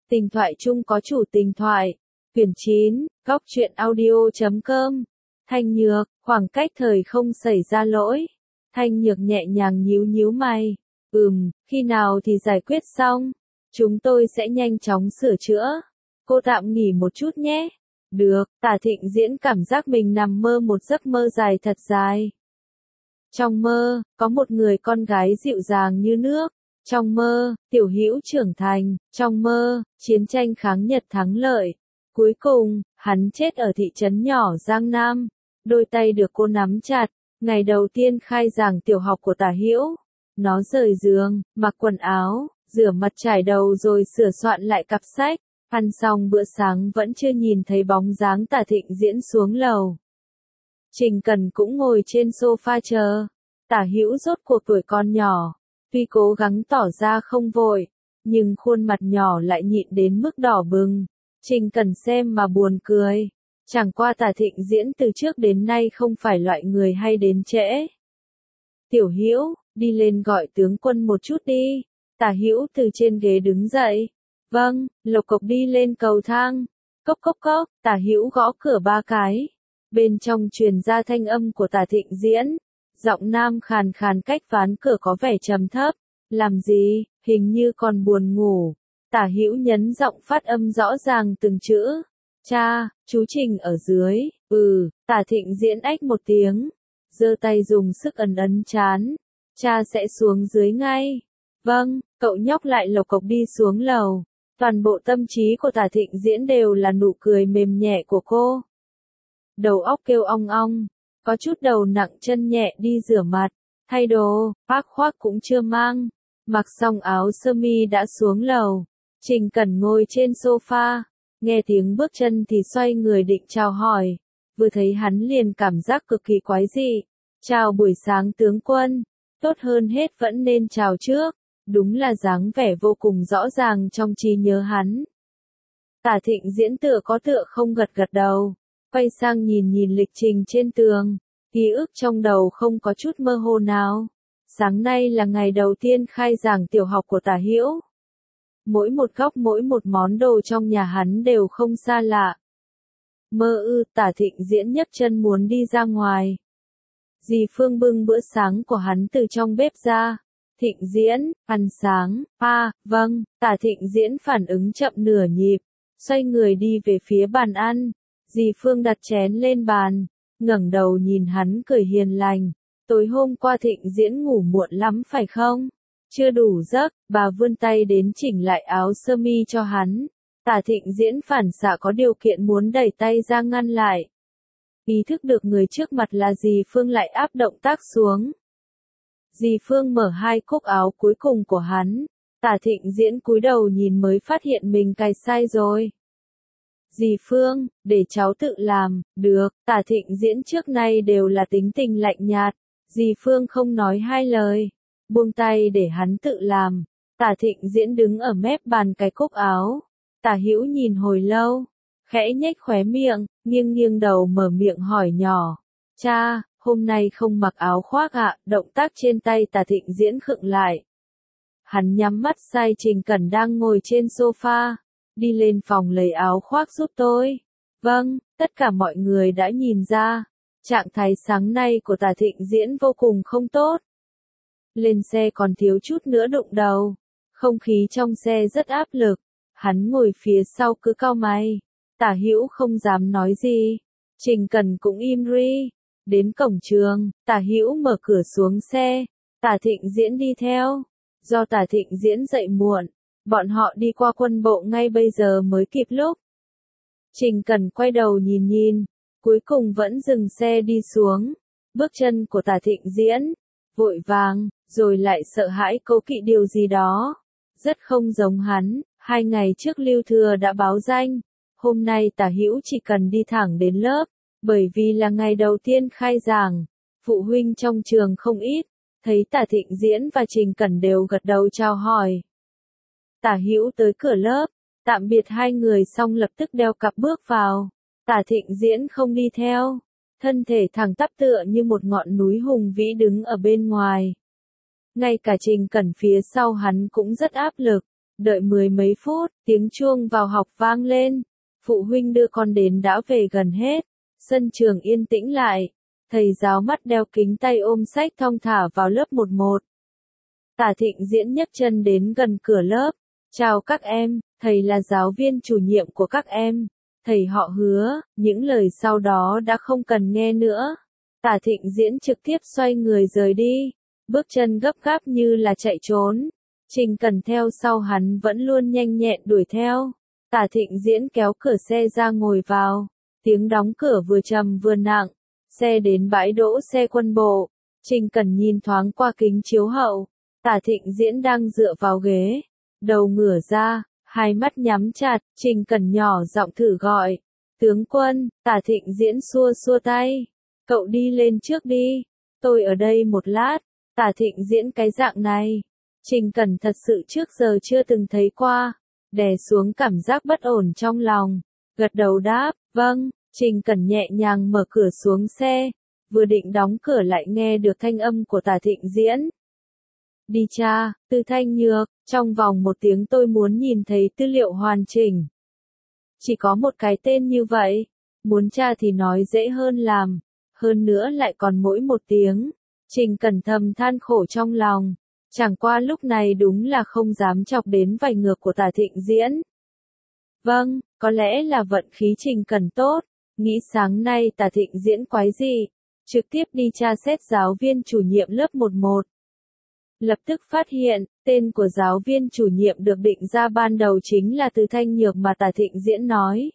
Tình thoại chung có chủ tình thoại. Quyển 9, góc truyện audio.com. Thanh Nhược, khoảng cách thời không xảy ra lỗi. Thanh Nhược nhẹ nhàng nhíu nhíu mày. Khi nào thì giải quyết xong? Chúng tôi sẽ nhanh chóng sửa chữa. Cô tạm nghỉ một chút nhé. Được, Tả Thịnh Diễn cảm giác mình nằm mơ một giấc mơ dài thật dài. Trong mơ, có một người con gái dịu dàng như nước. Trong mơ, Tiểu Hữu trưởng thành. Trong mơ, chiến tranh kháng Nhật thắng lợi. Cuối cùng, hắn chết ở thị trấn nhỏ Giang Nam. Đôi tay được cô nắm chặt. Ngày đầu tiên khai giảng tiểu học của Tả Hữu. Nó rời giường, mặc quần áo, rửa mặt trải đầu rồi sửa soạn lại cặp sách. Ăn xong bữa sáng vẫn chưa nhìn thấy bóng dáng Tả Thịnh Diễn xuống lầu. Trình Cần cũng ngồi trên sofa chờ. Tả Hữu rốt cuộc tuổi con nhỏ. Tuy cố gắng tỏ ra không vội, nhưng khuôn mặt nhỏ lại nhịn đến mức đỏ bừng. Trình Cần xem mà buồn cười. Chẳng qua Tả Thịnh Diễn từ trước đến nay không phải loại người hay đến trễ. Tiểu Hữu, đi lên gọi tướng quân một chút đi. Tả Hữu từ trên ghế đứng dậy. Vâng, lộc cộc đi lên cầu thang. Cốc cốc cốc, Tả Hữu gõ cửa 3 cái. Bên trong truyền ra thanh âm của Tả Thịnh Diễn. Giọng nam khàn khàn cách ván cửa có vẻ trầm thấp. Làm gì, hình như còn buồn ngủ. Tả Hữu nhấn giọng phát âm rõ ràng từng chữ. Cha, chú Trình ở dưới. Tả Thịnh Diễn ách một tiếng. Giơ tay dùng sức ấn trán. Cha sẽ xuống dưới ngay. Vâng, cậu nhóc lại lộc cộc đi xuống lầu. Toàn bộ tâm trí của Tả Thịnh Diễn đều là nụ cười mềm nhẹ của cô. Đầu óc kêu ong ong. Có chút đầu nặng chân nhẹ đi rửa mặt. Thay đồ, bác khoác cũng chưa mang. Mặc xong áo sơ mi đã xuống lầu. Trình Cẩn ngồi trên sofa. Nghe tiếng bước chân thì xoay người định chào hỏi. Vừa thấy hắn liền cảm giác cực kỳ quái dị. Chào buổi sáng tướng quân. Tốt hơn hết vẫn nên chào trước. Đúng là dáng vẻ vô cùng rõ ràng trong trí nhớ hắn. Tả Thịnh Diễn tựa có tựa không gật gật đầu. Quay sang nhìn lịch trình trên tường. Ký ức trong đầu không có chút mơ hồ nào. Sáng nay là ngày đầu tiên khai giảng tiểu học của Tả Hữu. Mỗi một góc mỗi một món đồ trong nhà hắn đều không xa lạ. Tả Thịnh Diễn nhấc chân muốn đi ra ngoài. Dì Phương bưng bữa sáng của hắn từ trong bếp ra. Thịnh Diễn, ăn sáng. Vâng, Tả Thịnh Diễn phản ứng chậm nửa nhịp. Xoay người đi về phía bàn ăn. Dì Phương đặt chén lên bàn. Ngẩng đầu nhìn hắn cười hiền lành. Tối hôm qua Thịnh Diễn ngủ muộn lắm phải không? Chưa đủ giấc, bà vươn tay đến chỉnh lại áo sơ mi cho hắn. Tả Thịnh Diễn phản xạ có điều kiện muốn đẩy tay ra ngăn lại. Ý thức được người trước mặt là dì Phương lại áp động tác xuống. Dì Phương mở 2 cúc áo cuối cùng của hắn. Tả Thịnh Diễn cúi đầu nhìn mới phát hiện mình cài sai rồi. Dì Phương, để cháu tự làm. Được, Tả Thịnh Diễn trước nay đều là tính tình lạnh nhạt. Dì Phương không nói 2 lời. Buông tay để hắn tự làm. Tả Thịnh Diễn đứng ở mép bàn cài cúc áo. Tả Hữu nhìn hồi lâu. Khẽ nhếch khóe miệng, nghiêng đầu mở miệng hỏi nhỏ. Cha, hôm nay không mặc áo khoác ạ? Động tác trên tay Tả Thịnh Diễn khựng lại. Hắn nhắm mắt sai Trình Cẩn đang ngồi trên sofa. Đi lên phòng lấy áo khoác giúp tôi. Vâng, tất cả mọi người đã nhìn ra. Trạng thái sáng nay của Tả Thịnh Diễn vô cùng không tốt. Lên xe còn thiếu chút nữa đụng đầu. Không khí trong xe rất áp lực. Hắn ngồi phía sau cứ cau mày. Tả Hữu không dám nói gì. Trình Cần cũng im ri. Đến cổng trường, Tả Hữu mở cửa xuống xe. Tả Thịnh Diễn đi theo. Do Tả Thịnh Diễn dậy muộn, bọn họ đi qua quân bộ ngay bây giờ mới kịp lúc. Trình Cần quay đầu nhìn, cuối cùng vẫn dừng xe đi xuống. Bước chân của Tả Thịnh Diễn, vội vàng, rồi lại sợ hãi cố kỵ điều gì đó. Rất không giống hắn, 2 ngày trước Lưu Thừa đã báo danh. Hôm nay Tả Hữu chỉ cần đi thẳng đến lớp, bởi vì là ngày đầu tiên khai giảng. Phụ huynh trong trường không ít, thấy Tả Thịnh Diễn và Trình Cẩn đều gật đầu chào hỏi. Tả Hữu tới cửa lớp, tạm biệt 2 người xong lập tức đeo cặp bước vào. Tả Thịnh Diễn không đi theo, thân thể thẳng tắp tựa như một ngọn núi hùng vĩ đứng ở bên ngoài. Ngay cả Trình Cẩn phía sau hắn cũng rất áp lực, Đợi mười mấy phút, tiếng chuông vào học vang lên. Phụ huynh đưa con đến đã về gần hết. Sân trường yên tĩnh lại. Thầy giáo mắt đeo kính tay ôm sách thong thả vào lớp 11. Tả Thịnh Diễn nhấc chân đến gần cửa lớp. Chào các em, thầy là giáo viên chủ nhiệm của các em. Thầy họ Hứa, những lời sau đó đã không cần nghe nữa. Tả Thịnh Diễn trực tiếp xoay người rời đi. Bước chân gấp gáp như là chạy trốn. Trình Cẩn theo sau hắn vẫn luôn nhanh nhẹn đuổi theo. Tả Thịnh Diễn kéo cửa xe ra ngồi vào. Tiếng đóng cửa vừa trầm vừa nặng. Xe đến bãi đỗ xe quân bộ. Trình Cẩn nhìn thoáng qua kính chiếu hậu. Tả Thịnh Diễn đang dựa vào ghế. Đầu ngửa ra, hai mắt nhắm chặt. Trình Cẩn nhỏ giọng thử gọi. Tướng quân. Tả Thịnh Diễn xua xua tay. Cậu đi lên trước đi. Tôi ở đây một lát. Tả Thịnh Diễn cái dạng này. Trình Cẩn thật sự trước giờ chưa từng thấy qua. Đè xuống cảm giác bất ổn trong lòng. Gật đầu đáp, vâng. Trình Cẩn nhẹ nhàng mở cửa xuống xe. Vừa định đóng cửa lại nghe được thanh âm của Tả Thịnh Diễn. Đi tra, Từ Thanh Nhược, trong vòng 1 tiếng tôi muốn nhìn thấy tư liệu hoàn chỉnh. Chỉ có một cái tên như vậy. Muốn tra thì nói dễ hơn làm. Hơn nữa lại còn mỗi 1 tiếng. Trình Cẩn thầm than khổ trong lòng. Chẳng qua lúc này đúng là không dám chọc đến vành ngược của Tả Thịnh Diễn. Vâng, có lẽ là vận khí Trình Cẩn tốt. Nghĩ sáng nay Tả Thịnh Diễn quái gì. Trực tiếp đi tra xét giáo viên chủ nhiệm lớp 11. Lập tức phát hiện, tên của giáo viên chủ nhiệm được định ra ban đầu chính là Từ Thanh Nhược mà Tả Thịnh Diễn nói.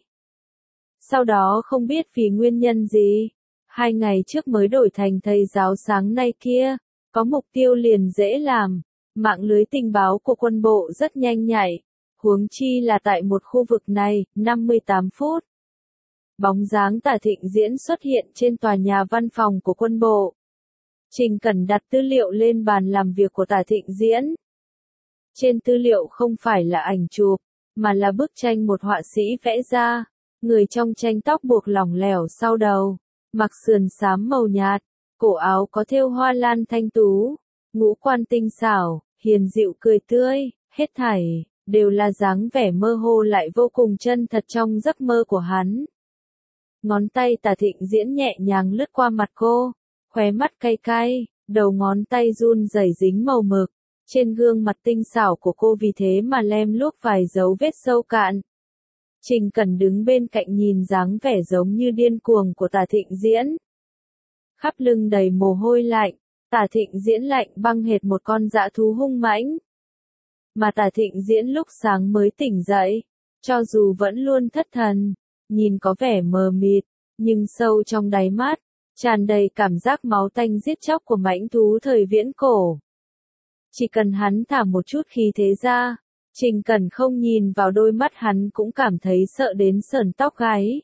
Sau đó không biết vì nguyên nhân gì, 2 ngày trước mới đổi thành thầy giáo sáng nay kia, có mục tiêu liền dễ làm. Mạng lưới tình báo của quân bộ rất nhanh nhạy, huống chi là tại một khu vực này, 58 phút. Bóng dáng Tả Thịnh Diễn xuất hiện trên tòa nhà văn phòng của quân bộ. Trình Cẩn đặt tư liệu lên bàn làm việc của Tả Thịnh Diễn. Trên tư liệu không phải là ảnh chụp, mà là bức tranh một họa sĩ vẽ ra. Người trong tranh tóc buộc lỏng lẻo sau đầu, mặc sườn xám màu nhạt, cổ áo có thêu hoa lan thanh tú, ngũ quan tinh xảo, hiền dịu cười tươi, hết thảy đều là dáng vẻ mơ hồ lại vô cùng chân thật trong giấc mơ của hắn. Ngón tay Tả Thịnh Diễn nhẹ nhàng lướt qua mặt cô, khóe mắt cay cay, đầu ngón tay run rẩy dính màu mực. Trên gương mặt tinh xảo của cô vì thế mà lem luốc vài dấu vết sâu cạn. Trình Cẩn đứng bên cạnh nhìn dáng vẻ giống như điên cuồng của Tả Thịnh Diễn. Khắp lưng đầy mồ hôi lạnh, Tả Thịnh Diễn lạnh băng hệt một con dã thú hung mãnh. Mà Tả Thịnh Diễn lúc sáng mới tỉnh dậy, cho dù vẫn luôn thất thần, nhìn có vẻ mờ mịt, nhưng sâu trong đáy mắt, tràn đầy cảm giác máu tanh giết chóc của mãnh thú thời viễn cổ. Chỉ cần hắn thả một chút khí thế ra, Trình Cẩn không nhìn vào đôi mắt hắn cũng cảm thấy sợ đến sởn tóc gáy.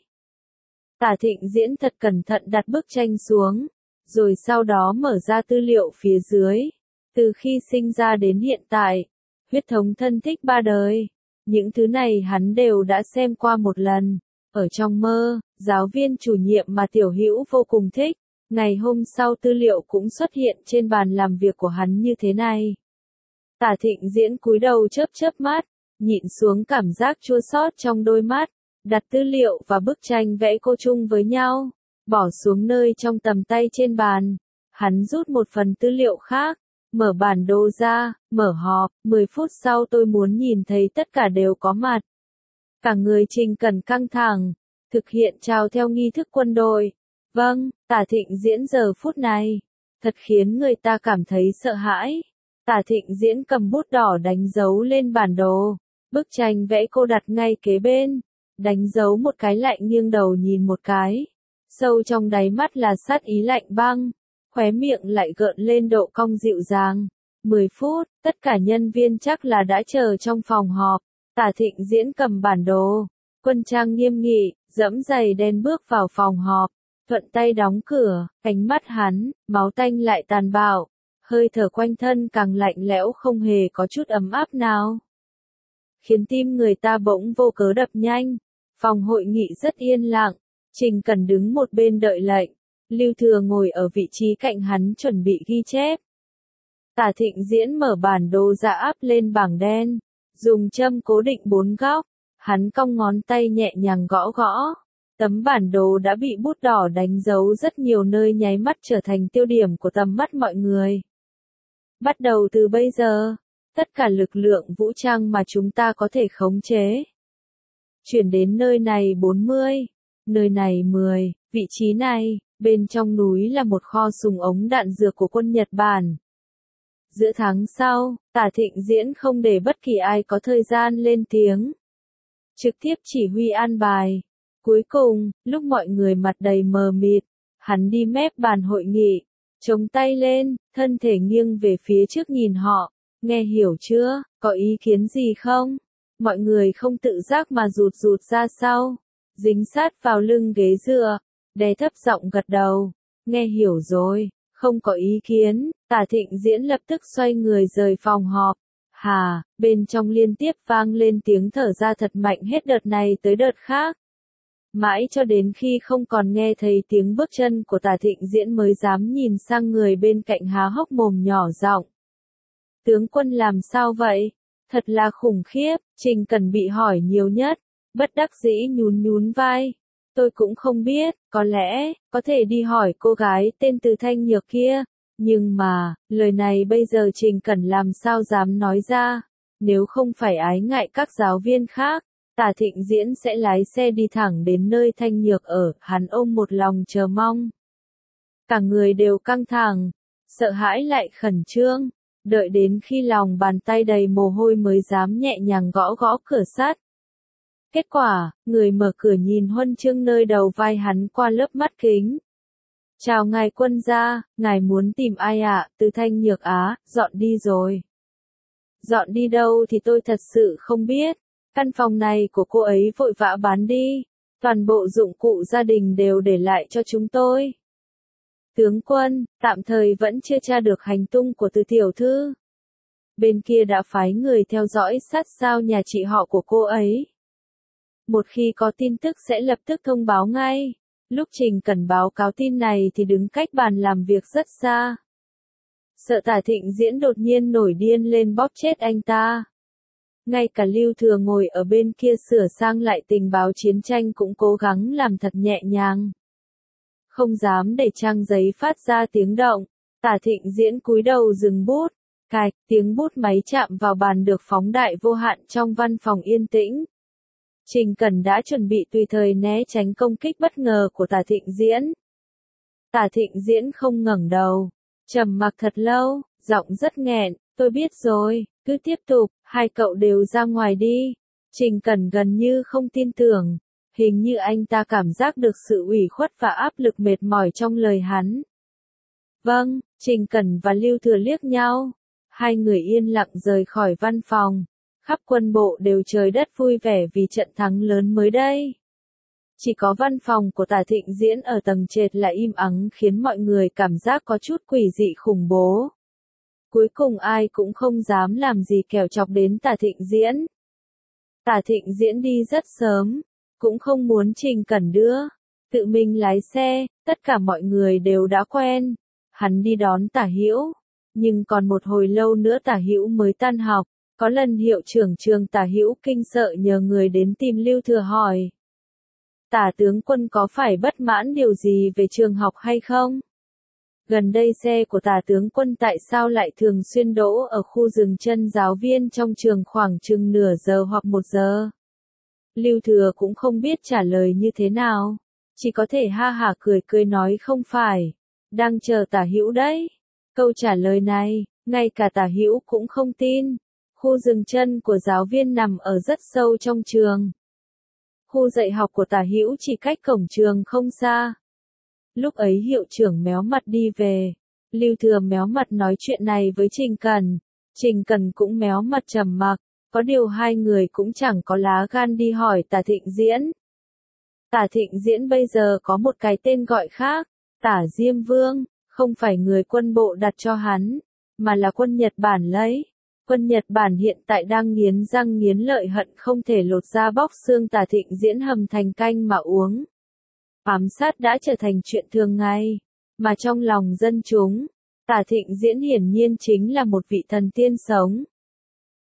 Tả Thịnh Diễn thật cẩn thận đặt bức tranh xuống, rồi sau đó mở ra tư liệu phía dưới. Từ khi sinh ra đến hiện tại, huyết thống thân thích 3 đời, những thứ này hắn đều đã xem qua một lần. Ở trong mơ, giáo viên chủ nhiệm mà Tiểu Hữu vô cùng thích, ngày hôm sau tư liệu cũng xuất hiện trên bàn làm việc của hắn như thế này. Tả Thịnh Diễn cúi đầu chớp chớp mắt, nhịn xuống cảm giác chua xót trong đôi mắt, đặt tư liệu và bức tranh vẽ cô chung với nhau, bỏ xuống nơi trong tầm tay trên bàn. Hắn rút một phần tư liệu khác, mở bản đồ ra, mở họp, 10 phút sau tôi muốn nhìn thấy tất cả đều có mặt. Cả người Trình Cẩn căng thẳng, thực hiện chào theo nghi thức quân đội. Vâng, Tả Thịnh Diễn giờ phút này, thật khiến người ta cảm thấy sợ hãi. Tả Thịnh Diễn cầm bút đỏ đánh dấu lên bản đồ, bức tranh vẽ cô đặt ngay kế bên, đánh dấu một cái lại nghiêng đầu nhìn một cái. Sâu trong đáy mắt là sát ý lạnh băng, khóe miệng lại gợn lên độ cong dịu dàng. 10 phút, tất cả nhân viên chắc là đã chờ trong phòng họp. Tả Thịnh Diễn cầm bản đồ, quân trang nghiêm nghị, dẫm giày đen bước vào phòng họp, thuận tay đóng cửa, ánh mắt hắn, máu tanh lại tàn bạo, hơi thở quanh thân càng lạnh lẽo không hề có chút ấm áp nào. Khiến tim người ta bỗng vô cớ đập nhanh, phòng hội nghị rất yên lặng, Trình Cẩn đứng một bên đợi lệnh, Lưu Thừa ngồi ở vị trí cạnh hắn chuẩn bị ghi chép. Tả Thịnh Diễn mở bản đồ ra áp lên bảng đen, Dùng châm cố định 4 góc, hắn cong ngón tay nhẹ nhàng gõ gõ. Tấm bản đồ đã bị bút đỏ đánh dấu rất nhiều nơi nháy mắt trở thành tiêu điểm của tầm mắt mọi người. Bắt đầu từ bây giờ, tất cả lực lượng vũ trang mà chúng ta có thể khống chế chuyển đến nơi này 40, nơi này 10, vị trí này, bên trong núi là một kho súng ống đạn dược của quân Nhật Bản. Giữa tháng sau, Tả Thịnh Diễn không để bất kỳ ai có thời gian lên tiếng. Trực tiếp chỉ huy an bài. Cuối cùng, lúc mọi người mặt đầy mờ mịt, hắn đi mép bàn hội nghị, chống tay lên, thân thể nghiêng về phía trước nhìn họ. Nghe hiểu chưa, có ý kiến gì không? Mọi người không tự giác mà rụt rụt ra sau, dính sát vào lưng ghế dựa, đè thấp giọng gật đầu. Nghe hiểu rồi, không có ý kiến. Tả Thịnh Diễn lập tức xoay người rời phòng họp. Hà, bên trong liên tiếp vang lên tiếng thở ra thật mạnh hết đợt này tới đợt khác. Mãi cho đến khi không còn nghe thấy tiếng bước chân của Tả Thịnh Diễn mới dám nhìn sang người bên cạnh há hốc mồm nhỏ giọng. Tướng quân làm sao vậy? Thật là khủng khiếp, Trình Cẩn bị hỏi nhiều nhất, bất đắc dĩ nhún nhún vai. Tôi cũng không biết, có lẽ, có thể đi hỏi cô gái tên Từ Thanh Nhược kia. Nhưng mà, lời này bây giờ Trình Cẩn làm sao dám nói ra, nếu không phải ái ngại các giáo viên khác, Tả Thịnh Diễn sẽ lái xe đi thẳng đến nơi Thanh Nhược ở, hắn ôm một lòng chờ mong. Cả người đều căng thẳng, sợ hãi lại khẩn trương, đợi đến khi lòng bàn tay đầy mồ hôi mới dám nhẹ nhàng gõ gõ cửa sắt. Kết quả, người mở cửa nhìn huân chương nơi đầu vai hắn qua lớp mắt kính. Chào ngài quân gia, ngài muốn tìm ai ạ? Từ Thanh Nhược Á, dọn đi rồi. Dọn đi đâu thì tôi thật sự không biết. Căn phòng này của cô ấy vội vã bán đi. Toàn bộ dụng cụ gia đình đều để lại cho chúng tôi. Tướng quân, tạm thời vẫn chưa tra được hành tung của Từ tiểu thư. Bên kia đã phái người theo dõi sát sao nhà chị họ của cô ấy. Một khi có tin tức sẽ lập tức thông báo ngay. Lúc Trình Cẩn báo cáo tin này thì đứng cách bàn làm việc rất xa. Sợ Tả Thịnh Diễn đột nhiên nổi điên lên bóp chết anh ta. Ngay cả Lưu Thừa ngồi ở bên kia sửa sang lại tình báo chiến tranh cũng cố gắng làm thật nhẹ nhàng. Không dám để trang giấy phát ra tiếng động. Tả Thịnh Diễn cúi đầu dừng bút. Cạch, tiếng bút máy chạm vào bàn được phóng đại vô hạn trong văn phòng yên tĩnh. Trình Cẩn đã chuẩn bị tùy thời né tránh công kích bất ngờ của Tả Thịnh Diễn. Tả Thịnh Diễn không ngẩng đầu, trầm mặc thật lâu, giọng rất nghẹn, tôi biết rồi, cứ tiếp tục, hai cậu đều ra ngoài đi. Trình Cẩn gần như không tin tưởng, hình như anh ta cảm giác được sự ủy khuất và áp lực mệt mỏi trong lời hắn. Vâng, Trình Cẩn và Lưu Thừa liếc nhau, hai người yên lặng rời khỏi văn phòng. Khắp quân bộ đều trời đất vui vẻ vì trận thắng lớn mới đây. Chỉ có văn phòng của Tả Thịnh Diễn ở tầng trệt là im ắng khiến mọi người cảm giác có chút quỷ dị khủng bố. Cuối cùng ai cũng không dám làm gì kẻo chọc đến Tả Thịnh Diễn. Tả Thịnh Diễn đi rất sớm, cũng không muốn Trình Cẩn đưa, tự mình lái xe, tất cả mọi người đều đã quen. Hắn đi đón Tả Hữu, nhưng còn một hồi lâu nữa Tả Hữu mới tan học. Có lần hiệu trưởng trường Tả Hữu kinh sợ nhờ người đến tìm Lưu Thừa hỏi. Tả tướng quân có phải bất mãn điều gì về trường học hay không? Gần đây xe của Tả tướng quân tại sao lại thường xuyên đỗ ở khu dừng chân giáo viên trong trường khoảng chừng nửa giờ hoặc 1 giờ? Lưu Thừa cũng không biết trả lời như thế nào. Chỉ có thể ha hả cười cười nói không phải. Đang chờ Tả Hữu đấy. Câu trả lời này, ngay cả Tả Hữu cũng không tin. Khu dừng chân của giáo viên nằm ở rất sâu trong trường. Khu dạy học của Tả Hữu chỉ cách cổng trường không xa. Lúc ấy hiệu trưởng méo mặt đi về. Lưu Thừa méo mặt nói chuyện này với Trình Cẩn. Trình Cẩn cũng méo mặt trầm mặc. Có điều hai người cũng chẳng có lá gan đi hỏi Tả Thịnh Diễn. Tả Thịnh Diễn bây giờ có một cái tên gọi khác. Tả Diêm Vương. Không phải người quân bộ đặt cho hắn, mà là quân Nhật Bản lấy. Quân Nhật Bản hiện tại đang nghiến răng nghiến lợi hận không thể lột da bóc xương Tả Thịnh Diễn hầm thành canh mà uống. Ám sát đã trở thành chuyện thường ngày, mà trong lòng dân chúng, Tả Thịnh Diễn hiển nhiên chính là một vị thần tiên sống.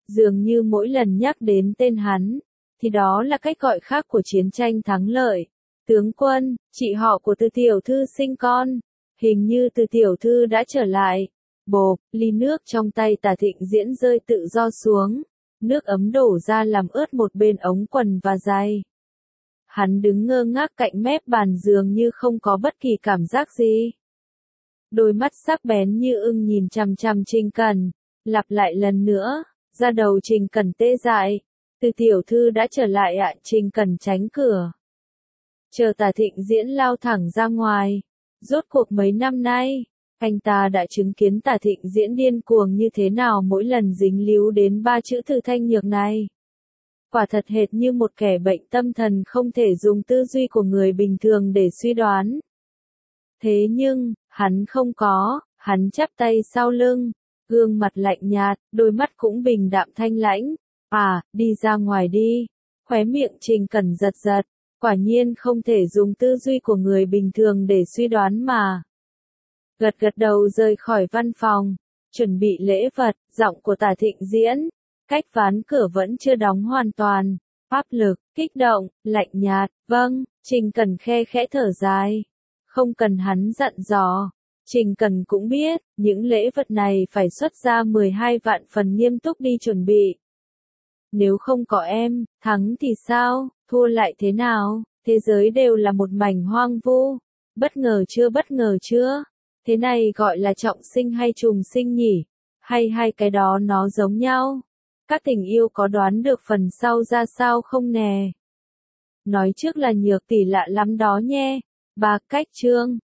Dường như mỗi lần nhắc đến tên hắn, thì đó là cách gọi khác của chiến tranh thắng lợi. Tướng quân, chị họ của Từ tiểu thư sinh con. Hình như Từ tiểu thư đã trở lại. Bộp, ly nước trong tay Tả Thịnh Diễn rơi tự do xuống. Nước ấm đổ ra làm ướt một bên ống quần và giày. Hắn đứng ngơ ngác cạnh mép bàn giường như không có bất kỳ cảm giác gì. Đôi mắt sắc bén như ưng nhìn chằm chằm Trình Cẩn. Lặp lại lần nữa, da đầu Trình Cẩn tê dại. Từ tiểu thư đã trở lại ạ. Trình Cẩn tránh cửa. Chờ Tả Thịnh Diễn lao thẳng ra ngoài. Rốt cuộc mấy năm nay, anh ta đã chứng kiến Tả Thịnh Diễn điên cuồng như thế nào mỗi lần dính líu đến ba chữ Từ Thanh Nhược này. Quả thật hệt như một kẻ bệnh tâm thần không thể dùng tư duy của người bình thường để suy đoán. Thế nhưng, hắn không có, hắn chắp tay sau lưng, gương mặt lạnh nhạt, đôi mắt cũng bình đạm thanh lãnh. À, đi ra ngoài đi. Khóe miệng Trình Cẩn giật giật, quả nhiên không thể dùng tư duy của người bình thường để suy đoán mà. Gật gật đầu rời khỏi văn phòng, chuẩn bị lễ vật, giọng của Tả Thịnh Diễn. Cách ván cửa vẫn chưa đóng hoàn toàn. Áp lực, kích động, lạnh nhạt, vâng, Trình Cẩn khe khẽ thở dài. Không cần hắn dặn dò. Trình Cẩn cũng biết, những lễ vật này phải xuất ra 12 vạn phần nghiêm túc đi chuẩn bị. Nếu không có em, thắng thì sao, thua lại thế nào, thế giới đều là một mảnh hoang vu. Bất ngờ chưa? Thế này gọi là trọng sinh hay trùng sinh nhỉ? Hay hai cái đó nó giống nhau? Các tình yêu có đoán được phần sau ra sao không nè? Nói trước là Nhược tỷ lạ lắm đó nhé. Cách chương